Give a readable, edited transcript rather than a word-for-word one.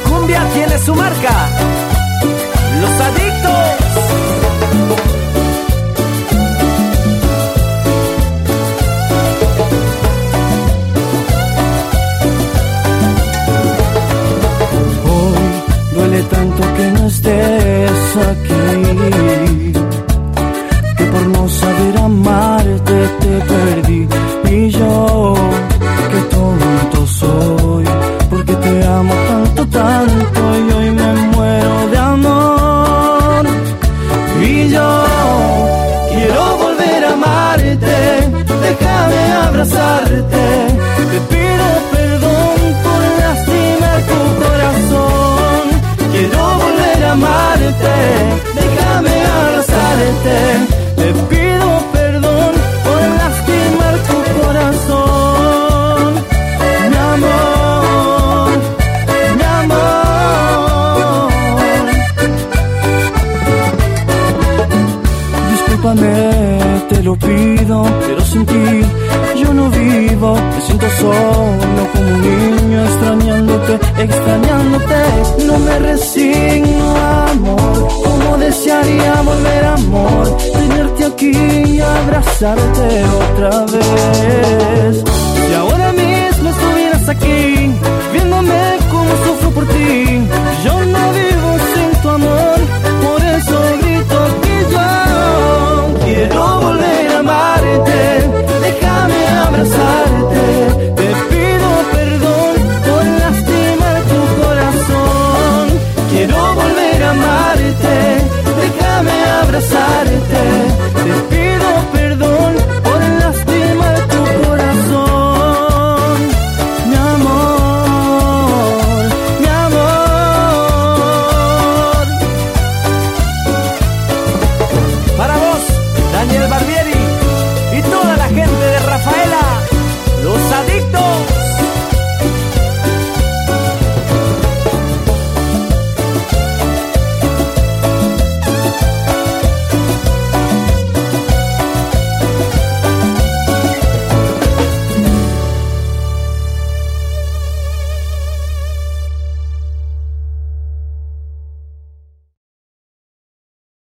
cumbia tiene su marca. Los Adictos. Duele tanto que no estés aquí, que por no saber amarte te perdí. Y yo, qué tonto soy, porque te amo tanto, tanto, y hoy me muero de amor. Y yo quiero volver a amarte, déjame abrazarte, te pido perdón por lastimar tu corazón. Quiero volver a amarte, déjame abrazarte, te pido perdón por lastimar tu corazón. Mi amor, mi amor. Discúlpame, te lo pido, pero sin ti yo no vivo. Me siento solo como un niño extrañándote, extrañándote. No me resigno, amor, como desearía volver, amor, tenerte aquí y abrazarte otra vez. Si ahora mismo estuvieras aquí, viéndome como sufro por ti, yo no vivo